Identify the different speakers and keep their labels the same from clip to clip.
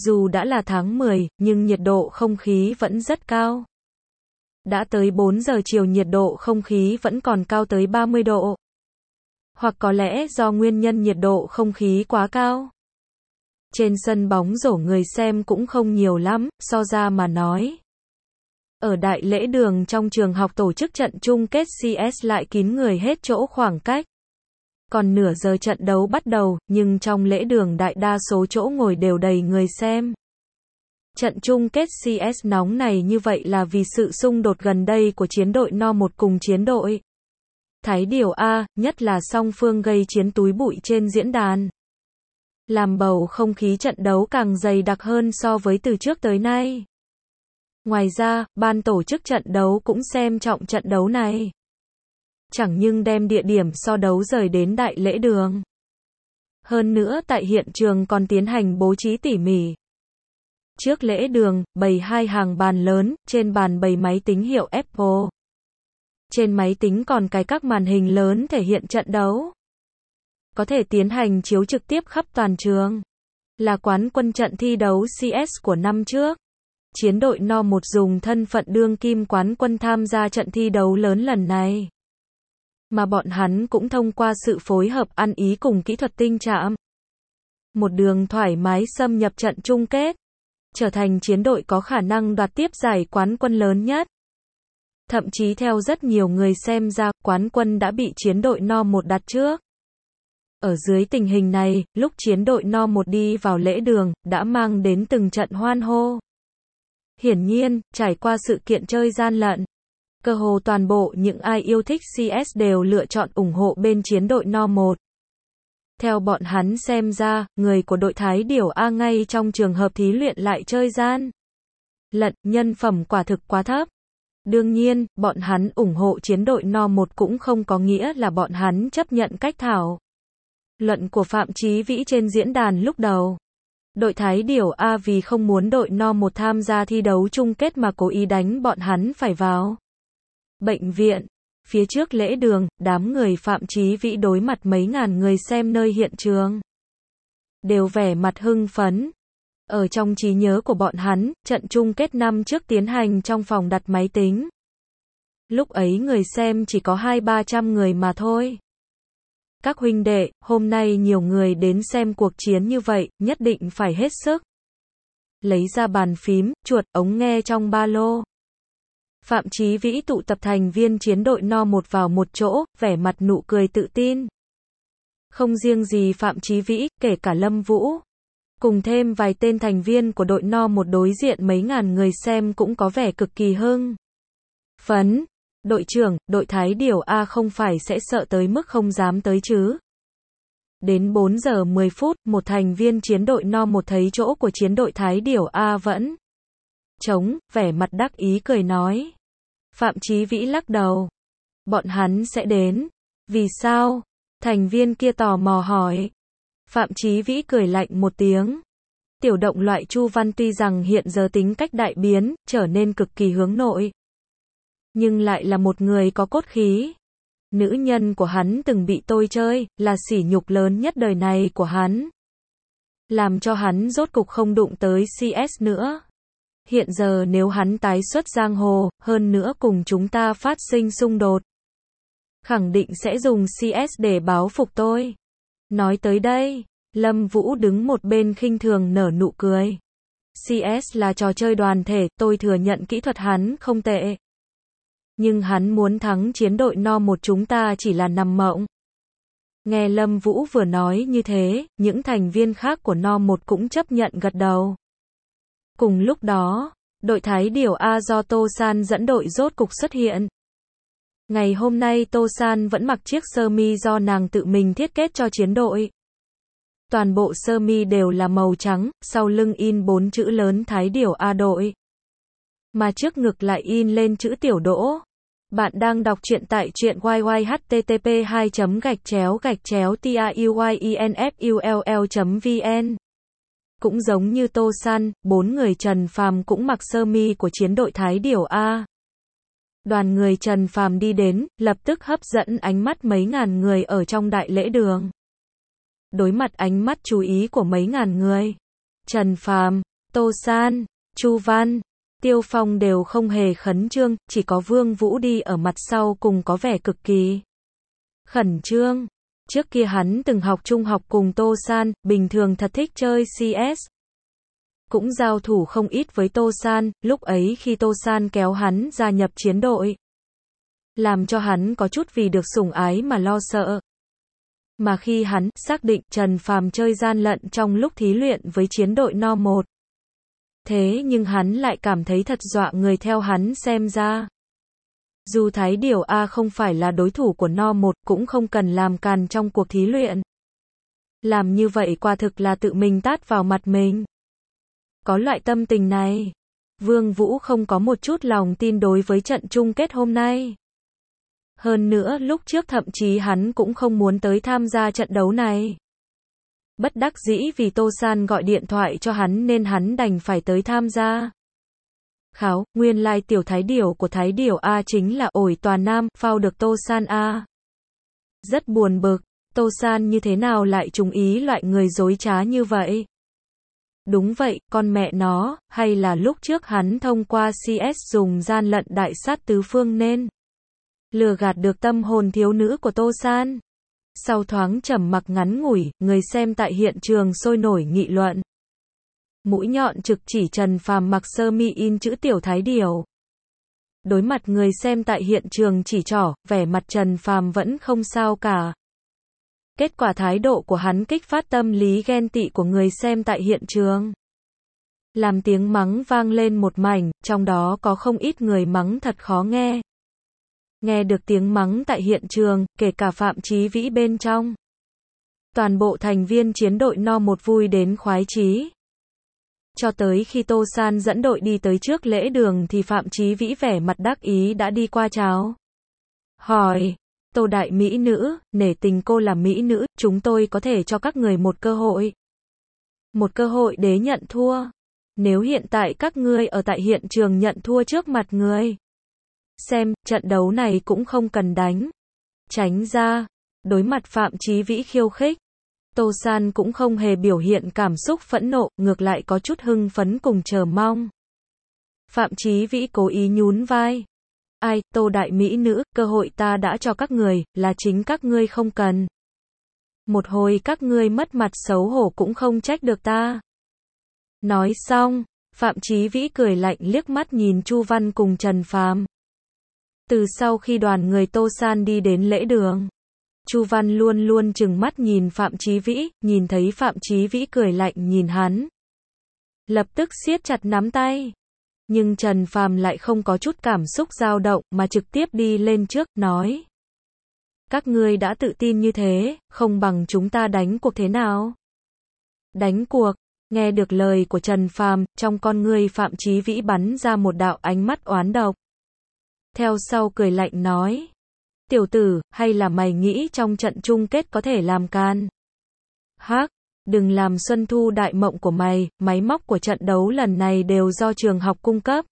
Speaker 1: dù đã là tháng 10, nhưng nhiệt độ không khí vẫn rất cao. Đã tới 4 giờ chiều nhiệt độ không khí vẫn còn cao tới 30 độ. Hoặc có lẽ do nguyên nhân nhiệt độ không khí quá cao. Trên sân bóng rổ người xem cũng không nhiều lắm, so ra mà nói. Ở đại lễ đường trong trường học tổ chức trận chung kết CS lại kín người hết chỗ khoảng cách. Còn nửa giờ trận đấu bắt đầu, nhưng trong lễ đường đại đa số chỗ ngồi đều đầy người xem. Trận chung kết CS nóng này như vậy là vì sự xung đột gần đây của chiến đội No1 cùng chiến đội Thái Điểu A, nhất là song phương gây chiến túi bụi trên diễn đàn. Làm bầu không khí trận đấu càng dày đặc hơn so với từ trước tới nay. Ngoài ra, ban tổ chức trận đấu cũng xem trọng trận đấu này. Chẳng nhưng đem địa điểm so đấu rời đến đại lễ đường. Hơn nữa tại hiện trường còn tiến hành bố trí tỉ mỉ. Trước lễ đường, bày 2 hàng bàn lớn, trên bàn bày máy tính hiệu Apple. Trên máy tính còn cài các màn hình lớn thể hiện trận đấu. Có thể tiến hành chiếu trực tiếp khắp toàn trường. Là quán quân trận thi đấu CS của năm trước. Chiến đội No1 dùng thân phận đương kim quán quân tham gia trận thi đấu lớn lần này. Mà bọn hắn cũng thông qua sự phối hợp ăn ý cùng kỹ thuật tinh chạm. Một đường thoải mái xâm nhập trận chung kết. Trở thành chiến đội có khả năng đoạt tiếp giải quán quân lớn nhất. Thậm chí theo rất nhiều người xem ra, quán quân đã bị chiến đội No1 đặt trước. Ở dưới tình hình này, lúc chiến đội No1 đi vào lễ đường, đã mang đến từng trận hoan hô. Hiển nhiên, trải qua sự kiện chơi gian lận, cơ hồ toàn bộ những ai yêu thích CS đều lựa chọn ủng hộ bên chiến đội No1. Theo bọn hắn xem ra, người của đội Thái Điểu A ngay trong trường hợp thí luyện lại chơi gian lận, nhân phẩm quả thực quá thấp. Đương nhiên, bọn hắn ủng hộ chiến đội No1 cũng không có nghĩa là bọn hắn chấp nhận cách thảo luận của Phạm Chí Vĩ trên diễn đàn lúc đầu. Đội Thái Điểu A vì không muốn đội No1 tham gia thi đấu chung kết mà cố ý đánh bọn hắn phải vào bệnh viện. Phía trước lễ đường, đám người Phạm Chí Vĩ đối mặt mấy ngàn người xem nơi hiện trường. Đều vẻ mặt hưng phấn. Ở trong trí nhớ của bọn hắn, trận chung kết năm trước tiến hành trong phòng đặt máy tính. Lúc ấy người xem chỉ có 200-300 người mà thôi. Các huynh đệ, hôm nay nhiều người đến xem cuộc chiến như vậy, nhất định phải hết sức. Lấy ra bàn phím, chuột, ống nghe trong ba lô. Phạm Chí Vĩ tụ tập thành viên chiến đội No1 vào một chỗ, vẻ mặt nụ cười tự tin. Không riêng gì Phạm Chí Vĩ, kể cả Lâm Vũ. Cùng thêm vài tên thành viên của đội No1 đối diện mấy ngàn người xem cũng có vẻ cực kỳ hưng phấn. Đội trưởng, đội Thái Điểu A không phải sẽ sợ tới mức không dám tới chứ? Đến 4 giờ 10 phút, một thành viên chiến đội No1 thấy chỗ của chiến đội Thái Điểu A vẫn trống, vẻ mặt đắc ý cười nói. Phạm Chí Vĩ lắc đầu. Bọn hắn sẽ đến. Vì sao? Thành viên kia tò mò hỏi. Phạm Chí Vĩ cười lạnh một tiếng. Tiểu động loại Chu Văn tuy rằng hiện giờ tính cách đại biến, trở nên cực kỳ hướng nội. Nhưng lại là một người có cốt khí. Nữ nhân của hắn từng bị tôi chơi, là sỉ nhục lớn nhất đời này của hắn. Làm cho hắn rốt cục không đụng tới CS nữa. Hiện giờ nếu hắn tái xuất giang hồ, hơn nữa cùng chúng ta phát sinh xung đột, khẳng định sẽ dùng CS để báo phục tôi. Nói tới đây, Lâm Vũ đứng một bên khinh thường nở nụ cười. CS là trò chơi đoàn thể, tôi thừa nhận kỹ thuật hắn không tệ. Nhưng hắn muốn thắng chiến đội No1 chúng ta chỉ là nằm mộng. Nghe Lâm Vũ vừa nói như thế, những thành viên khác của No1 cũng chấp nhận gật đầu. Cùng lúc đó, đội Thái Điểu A do Tô San dẫn đội rốt cục xuất hiện. Ngày hôm nay Tô San vẫn mặc chiếc sơ mi do nàng tự mình thiết kế cho chiến đội. Toàn bộ sơ mi đều là màu trắng, sau lưng in 4 chữ lớn Thái Điểu A đội. Mà trước ngực lại in lên chữ Tiểu Đỗ. Bạn đang đọc truyện tại truyện YY http://tauyenfull.vn. Cũng giống như Tô San, 4 người Trần Phàm cũng mặc sơ mi của chiến đội Thái Điểu A. Đoàn người Trần Phàm đi đến, lập tức hấp dẫn ánh mắt mấy ngàn người ở trong đại lễ đường. Đối mặt ánh mắt chú ý của mấy ngàn người, Trần Phàm, Tô San, Chu Văn, Tiêu Phong đều không hề khẩn trương, chỉ có Vương Vũ đi ở mặt sau cùng có vẻ cực kỳ khẩn trương. Trước kia hắn từng học trung học cùng Tô San, bình thường thật thích chơi CS. Cũng giao thủ không ít với Tô San, lúc ấy khi Tô San kéo hắn gia nhập chiến đội, làm cho hắn có chút vì được sủng ái mà lo sợ. Mà khi hắn xác định Trần Phàm chơi gian lận trong lúc thí luyện với chiến đội No 1, thế nhưng hắn lại cảm thấy thật dọa người. Theo hắn xem ra, dù Thái Điểu A không phải là đối thủ của No 1, cũng không cần làm càn trong cuộc thí luyện. Làm như vậy quả thực là tự mình tát vào mặt mình. Có loại tâm tình này, Vương Vũ không có một chút lòng tin đối với trận chung kết hôm nay. Hơn nữa lúc trước thậm chí hắn cũng không muốn tới tham gia trận đấu này. Bất đắc dĩ vì Tô San gọi điện thoại cho hắn nên hắn đành phải tới tham gia. Kháo, nguyên lai tiểu Thái Điểu của Thái Điểu A chính là ổi toàn nam, phao được Tô San A. Rất buồn bực, Tô San như thế nào lại trùng ý loại người dối trá như vậy? Đúng vậy, con mẹ nó, hay là lúc trước hắn thông qua CS dùng gian lận đại sát tứ phương nên lừa gạt được tâm hồn thiếu nữ của Tô San. Sau thoáng trầm mặc ngắn ngủi, người xem tại hiện trường sôi nổi nghị luận. Mũi nhọn trực chỉ Trần Phàm mặc sơ mi in chữ tiểu Thái Điểu. Đối mặt người xem tại hiện trường chỉ trỏ, vẻ mặt Trần Phàm vẫn không sao cả. Kết quả thái độ của hắn kích phát tâm lý ghen tị của người xem tại hiện trường. Làm tiếng mắng vang lên một mảnh, trong đó có không ít người mắng thật khó nghe. Nghe được tiếng mắng tại hiện trường, kể cả Phạm Chí Vĩ bên trong. Toàn bộ thành viên chiến đội No 1 vui đến khoái chí. Cho tới khi Tô San dẫn đội đi tới trước lễ đường thì Phạm Chí Vĩ vẻ mặt đắc ý đã đi qua chào. Hỏi, Tô đại mỹ nữ, nể tình cô là mỹ nữ, chúng tôi có thể cho các người một cơ hội. Một cơ hội để nhận thua. Nếu hiện tại các ngươi ở tại hiện trường nhận thua trước mặt người xem, trận đấu này cũng không cần đánh. Tránh ra. Đối mặt Phạm Chí Vĩ khiêu khích, Tô San cũng không hề biểu hiện cảm xúc phẫn nộ, ngược lại có chút hưng phấn cùng chờ mong. Phạm Chí Vĩ cố ý nhún vai. Ai, Tô đại mỹ nữ, cơ hội ta đã cho các người, là chính các ngươi không cần. Một hồi các ngươi mất mặt xấu hổ cũng không trách được ta. Nói xong, Phạm Chí Vĩ cười lạnh liếc mắt nhìn Chu Văn cùng Trần Phàm. Từ sau khi đoàn người Tô San đi đến lễ đường, Chu Văn luôn luôn trừng mắt nhìn Phạm Chí Vĩ, nhìn thấy Phạm Chí Vĩ cười lạnh nhìn hắn, lập tức siết chặt nắm tay. Nhưng Trần Phàm lại không có chút cảm xúc dao động mà trực tiếp đi lên trước, nói: các ngươi đã tự tin như thế, không bằng chúng ta đánh cuộc thế nào? Đánh cuộc? Nghe được lời của Trần Phàm, trong con ngươi Phạm Chí Vĩ bắn ra một đạo ánh mắt oán độc. Theo sau cười lạnh nói: tiểu tử, hay là mày nghĩ trong trận chung kết có thể làm can? Hắc, đừng làm xuân thu đại mộng của mày, máy móc của trận đấu lần này đều do trường học cung cấp.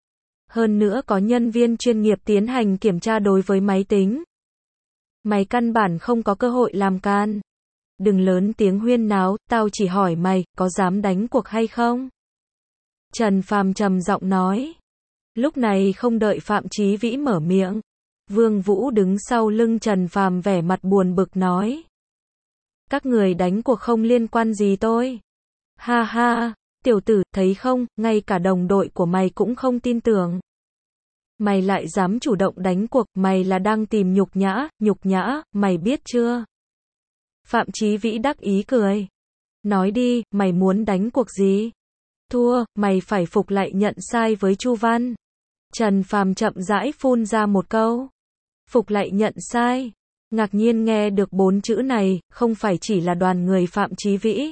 Speaker 1: Hơn nữa có nhân viên chuyên nghiệp tiến hành kiểm tra đối với máy tính. Mày căn bản không có cơ hội làm can. Đừng lớn tiếng huyên náo, tao chỉ hỏi mày, có dám đánh cuộc hay không? Trần Phàm trầm giọng nói. Lúc này không đợi Phạm Chí Vĩ mở miệng, Vương Vũ đứng sau lưng Trần Phàm vẻ mặt buồn bực nói: các người đánh cuộc không liên quan gì tôi. Ha ha, tiểu tử, thấy không, ngay cả đồng đội của mày cũng không tin tưởng. Mày lại dám chủ động đánh cuộc, mày là đang tìm nhục nhã, mày biết chưa? Phạm Chí Vĩ đắc ý cười. Nói đi, mày muốn đánh cuộc gì? Thua, mày phải phục lại nhận sai với Chu Văn. Trần Phàm chậm rãi phun ra một câu. Phục lại nhận sai. Ngạc nhiên nghe được 4 chữ này, không phải chỉ là đoàn người Phạm Chí Vĩ,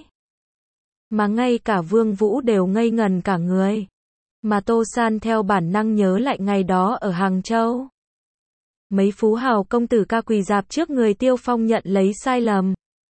Speaker 1: mà ngay cả Vương Vũ đều ngây ngần cả người. Mà Tô San theo bản năng nhớ lại ngày đó ở Hàng Châu. Mấy phú hào công tử ca quỳ rạp trước người Tiêu Phong nhận lấy sai lầm.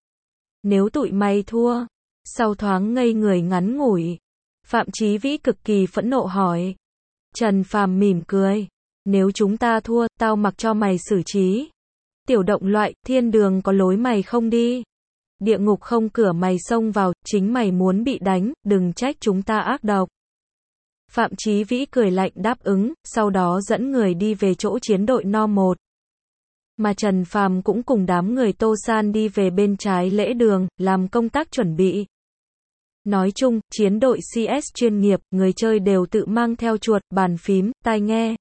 Speaker 1: Nếu tụi mày thua, sau thoáng ngây người ngắn ngủi, Phạm Chí Vĩ cực kỳ phẫn nộ hỏi. Trần Phàm mỉm cười. Nếu chúng ta thua, tao mặc cho mày xử trí. Tiểu động loại, thiên đường có lối mày không đi. Địa ngục không cửa mày xông vào, chính mày muốn bị đánh, đừng trách chúng ta ác độc. Phạm Chí Vĩ cười lạnh đáp ứng, sau đó dẫn người đi về chỗ chiến đội No 1. Mà Trần Phàm cũng cùng đám người Tô San đi về bên trái lễ đường, làm công tác chuẩn bị. Nói chung, chiến đội CS chuyên nghiệp, người chơi đều tự mang theo chuột, bàn phím, tai nghe.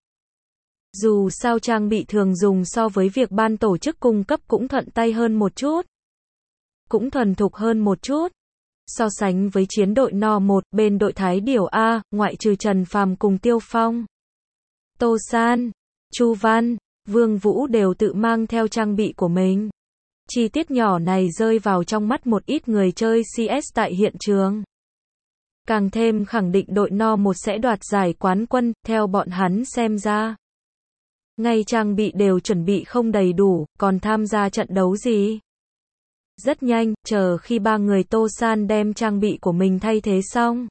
Speaker 1: Dù sao trang bị thường dùng so với việc ban tổ chức cung cấp cũng thuận tay hơn một chút. Cũng thuần thục hơn một chút. So sánh với chiến đội No 1, bên đội Thái Điểu A, ngoại trừ Trần Phàm cùng Tiêu Phong, Tô San, Chu Văn, Vương Vũ đều tự mang theo trang bị của mình. Chi tiết nhỏ này rơi vào trong mắt một ít người chơi CS tại hiện trường. Càng thêm khẳng định đội No 1 sẽ đoạt giải quán quân, theo bọn hắn xem ra. Ngay trang bị đều chuẩn bị không đầy đủ, còn tham gia trận đấu gì? Rất nhanh, chờ khi ba người Tô San đem trang bị của mình thay thế xong.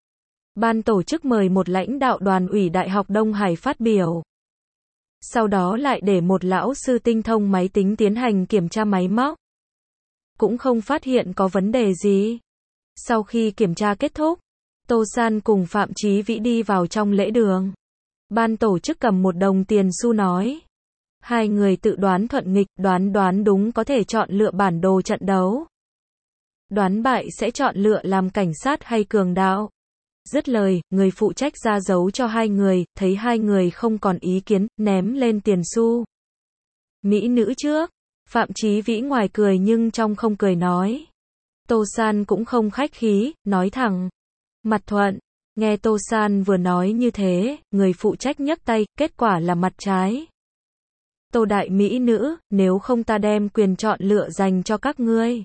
Speaker 1: Ban tổ chức mời một lãnh đạo đoàn ủy Đại học Đông Hải phát biểu. Sau đó lại để một lão sư tinh thông máy tính tiến hành kiểm tra máy móc. Cũng không phát hiện có vấn đề gì. Sau khi kiểm tra kết thúc, Tô San cùng Phạm Chí Vĩ đi vào trong lễ đường. Ban tổ chức cầm một đồng tiền xu nói. Hai người tự đoán thuận nghịch, đoán đúng có thể chọn lựa bản đồ trận đấu. Đoán bại sẽ chọn lựa làm cảnh sát hay cường đạo. Dứt lời, người phụ trách ra dấu cho hai người, thấy hai người không còn ý kiến, ném lên tiền xu. Mỹ nữ trước. Phạm Chí Vĩ ngoài cười nhưng trong không cười nói. Tô San cũng không khách khí, nói thẳng. Mặt thuận. Nghe Tô San vừa nói như thế, người phụ trách nhấc tay, kết quả là mặt trái. Tô đại mỹ nữ, nếu không ta đem quyền chọn lựa dành cho các ngươi.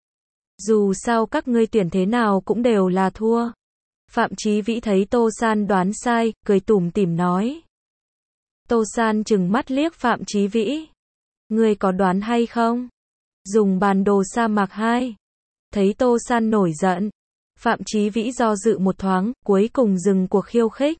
Speaker 1: Dù sao các ngươi tuyển thế nào cũng đều là thua. Phạm Chí Vĩ thấy Tô San đoán sai, cười tủm tỉm nói. Tô San trừng mắt liếc Phạm Chí Vĩ. Ngươi có đoán hay không? Dùng bản đồ sa mạc 2. Thấy Tô San nổi giận. Phạm Chí Vĩ do dự một thoáng, cuối cùng dừng cuộc khiêu khích.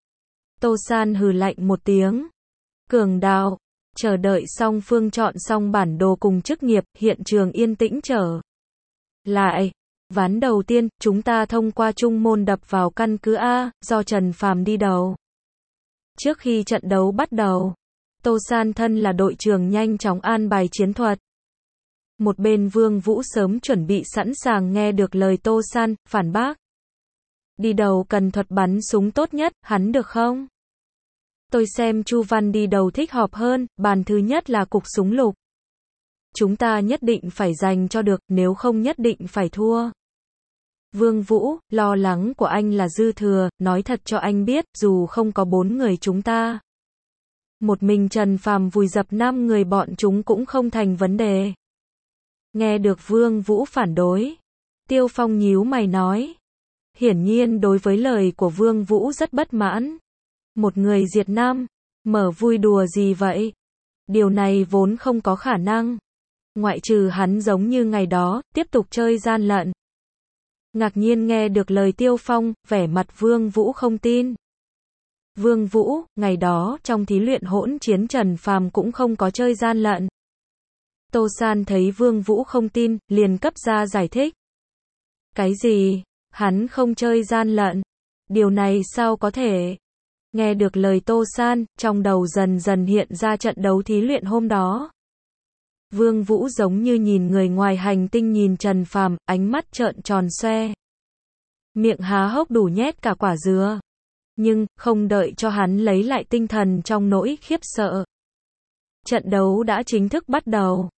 Speaker 1: Tô San hừ lạnh một tiếng. Cường đạo. Chờ đợi song phương chọn xong bản đồ cùng chức nghiệp, hiện trường yên tĩnh trở lại. Ván đầu tiên, chúng ta thông qua trung môn đập vào căn cứ A, do Trần Phàm đi đầu. Trước khi trận đấu bắt đầu, Tô San thân là đội trưởng nhanh chóng an bài chiến thuật. Một bên Vương Vũ sớm chuẩn bị sẵn sàng nghe được lời Tô San, phản bác. Đi đầu cần thuật bắn súng tốt nhất, hắn được không? Tôi xem Chu Văn đi đầu thích hợp hơn, bàn thứ nhất là cục súng lục. Chúng ta nhất định phải giành cho được, nếu không nhất định phải thua. Vương Vũ, lo lắng của anh là dư thừa, nói thật cho anh biết, dù không có 4 người chúng ta. Một mình Trần Phàm vùi dập 5 người bọn chúng cũng không thành vấn đề. Nghe được Vương Vũ phản đối. Tiêu Phong nhíu mày nói. Hiển nhiên đối với lời của Vương Vũ rất bất mãn. Một người diệt 5, mở vui đùa gì vậy? Điều này vốn không có khả năng. Ngoại trừ hắn giống như ngày đó, tiếp tục chơi gian lận. Ngạc nhiên nghe được lời Tiêu Phong, vẻ mặt Vương Vũ không tin. Vương Vũ, ngày đó, trong thí luyện hỗn chiến Trần Phàm cũng không có chơi gian lận. Tô San thấy Vương Vũ không tin, liền cấp ra giải thích. Cái gì? Hắn không chơi gian lận? Điều này sao có thể? Nghe được lời Tô San, trong đầu dần dần hiện ra trận đấu thí luyện hôm đó. Vương Vũ giống như nhìn người ngoài hành tinh nhìn Trần Phàm, ánh mắt trợn tròn xoe. Miệng há hốc đủ nhét cả quả dứa. Nhưng, không đợi cho hắn lấy lại tinh thần trong nỗi khiếp sợ. Trận đấu đã chính thức bắt đầu.